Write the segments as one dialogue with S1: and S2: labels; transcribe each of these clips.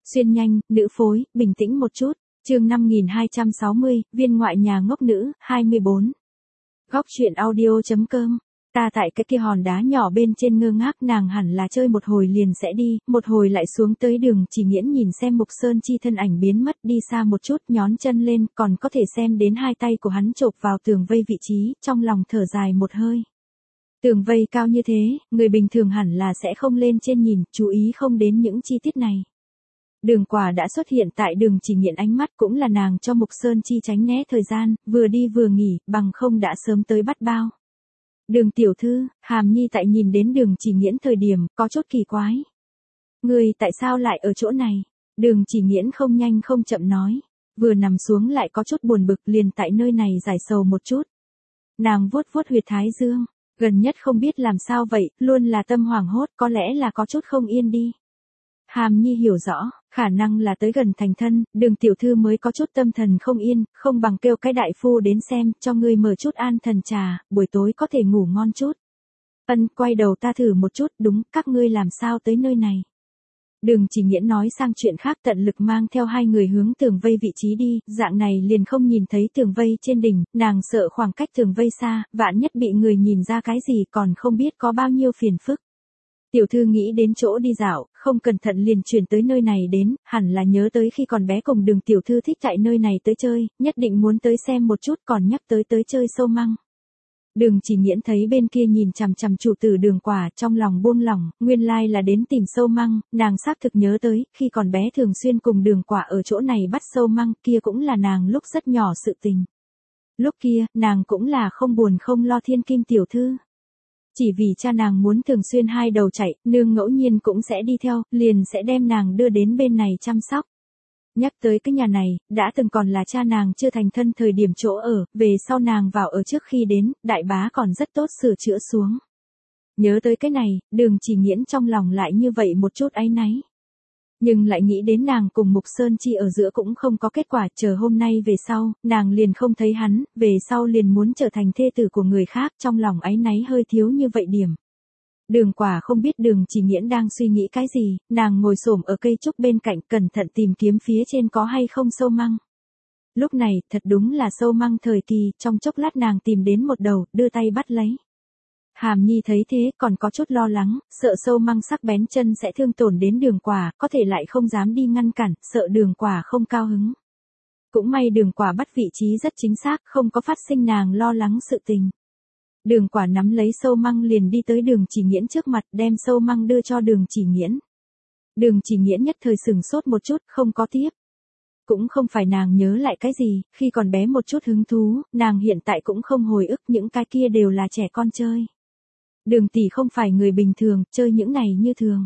S1: Xuyên nhanh, nữ phối, bình tĩnh một chút. Chương 5260, viên ngoại nhà ngốc nữ, 24. Góc truyện audio.com. Ta tại cái kia hòn đá nhỏ bên trên ngơ ngác, nàng hẳn là chơi một hồi liền sẽ đi, một hồi lại xuống tới đường Chỉ Nghiễn nhìn xem Mục Sơn Chi thân ảnh biến mất đi xa một chút, nhón chân lên, còn có thể xem đến hai tay của hắn chộp vào tường vây vị trí, trong lòng thở dài một hơi. Tường vây cao như thế, người bình thường hẳn là sẽ không lên trên nhìn, chú ý không đến những chi tiết này. Đường Quả đã xuất hiện tại đường Chỉ Nghiễn, ánh mắt cũng là nàng cho Mục Sơn Chi tránh né thời gian, vừa đi vừa nghỉ, bằng không đã sớm tới bắt bao. Đường tiểu thư, Hàm Nhi tại nhìn đến đường Chỉ Nghiễn thời điểm, có chút kỳ quái. Người tại sao lại ở chỗ này? Đường Chỉ Nghiễn không nhanh không chậm nói. Vừa nằm xuống lại có chút buồn bực, liền tại nơi này giải sầu một chút. Nàng vuốt vuốt huyệt thái dương, gần nhất không biết làm sao vậy, luôn là tâm hoảng hốt, có lẽ là có chút không yên đi. Hàm Nhi hiểu rõ, khả năng là tới gần thành thân, đường tiểu thư mới có chút tâm thần không yên, không bằng kêu cái đại phu đến xem, cho ngươi mở chút an thần trà, buổi tối có thể ngủ ngon chút. Ân, quay đầu ta thử một chút, đúng, các ngươi làm sao tới nơi này. Đường Chỉ Nghiễn nói sang chuyện khác, tận lực mang theo hai người hướng tường vây vị trí đi, dạng này liền không nhìn thấy tường vây trên đỉnh, nàng sợ khoảng cách tường vây xa, vạn nhất bị người nhìn ra cái gì còn không biết có bao nhiêu phiền phức. Tiểu thư nghĩ đến chỗ đi dạo, không cẩn thận liền chuyển tới nơi này đến, hẳn là nhớ tới khi còn bé cùng đường tiểu thư thích tại nơi này tới chơi, nhất định muốn tới xem một chút, còn nhắc tới chơi sâu măng. Đường Chỉ Nghiễn thấy bên kia nhìn chằm chằm chủ tử Đường Quả, trong lòng buông lỏng, nguyên lai là đến tìm sâu măng, nàng xác thực nhớ tới, khi còn bé thường xuyên cùng Đường Quả ở chỗ này bắt sâu măng, kia cũng là nàng lúc rất nhỏ sự tình. Lúc kia, nàng cũng là không buồn không lo thiên kim tiểu thư. Chỉ vì cha nàng muốn thường xuyên hai đầu chạy, nương ngẫu nhiên cũng sẽ đi theo, liền sẽ đem nàng đưa đến bên này chăm sóc. Nhắc tới cái nhà này, đã từng còn là cha nàng chưa thành thân thời điểm chỗ ở, về sau nàng vào ở trước khi đến, đại bá còn rất tốt sửa chữa xuống. Nhớ tới cái này, đường Chỉ Nghiễn trong lòng lại như vậy một chút áy náy. Nhưng lại nghĩ đến nàng cùng Mục Sơn Chi ở giữa cũng không có kết quả, chờ hôm nay về sau, nàng liền không thấy hắn, về sau liền muốn trở thành thê tử của người khác, trong lòng áy náy hơi thiếu như vậy điểm. Đường Quả không biết đường Chỉ Nghiễn đang suy nghĩ cái gì, nàng ngồi xổm ở cây trúc bên cạnh cẩn thận tìm kiếm phía trên có hay không sâu măng. Lúc này, thật đúng là sâu măng thời kỳ, trong chốc lát nàng tìm đến một đầu, đưa tay bắt lấy. Hàm Nhi thấy thế còn có chút lo lắng, sợ sâu măng sắc bén chân sẽ thương tổn đến Đường Quả, có thể lại không dám đi ngăn cản, sợ Đường Quả không cao hứng. Cũng may Đường Quả bắt vị trí rất chính xác, không có phát sinh nàng lo lắng sự tình. Đường Quả nắm lấy sâu măng liền đi tới đường Chỉ Nghiễn trước mặt, đem sâu măng đưa cho đường Chỉ Nghiễn. Đường Chỉ Nghiễn nhất thời sừng sốt một chút, không có tiếp. Cũng không phải nàng nhớ lại cái gì, khi còn bé một chút hứng thú, nàng hiện tại cũng không hồi ức, những cái kia đều là trẻ con chơi. Đường tỷ không phải người bình thường, chơi những này như thường.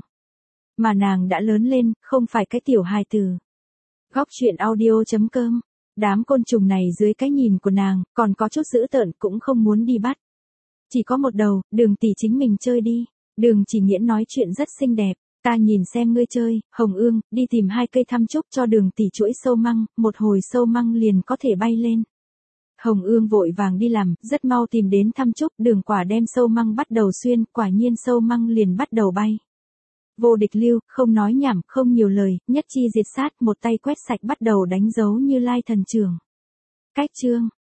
S1: Mà nàng đã lớn lên, không phải cái tiểu hài tử. Góc truyện audio.com. Đám côn trùng này dưới cái nhìn của nàng, còn có chút dữ tợn, cũng không muốn đi bắt. Chỉ có một đầu, đường tỷ chính mình chơi đi. Đường Chỉ Nghiễn nói chuyện rất xinh đẹp. Ta nhìn xem ngươi chơi, Hồng Ương, đi tìm 2 cây thăm trúc cho đường tỷ chuỗi sâu măng, một hồi sâu măng liền có thể bay lên. Hồng Ương vội vàng đi làm, rất mau tìm đến thăm trúc, Đường Quả đem sâu măng bắt đầu xuyên, quả nhiên sâu măng liền bắt đầu bay. Vô Địch Lưu, không nói nhảm, không nhiều lời, nhất chi diệt sát, một tay quét sạch bắt đầu đánh dấu Như Lai thần trưởng. Cách chương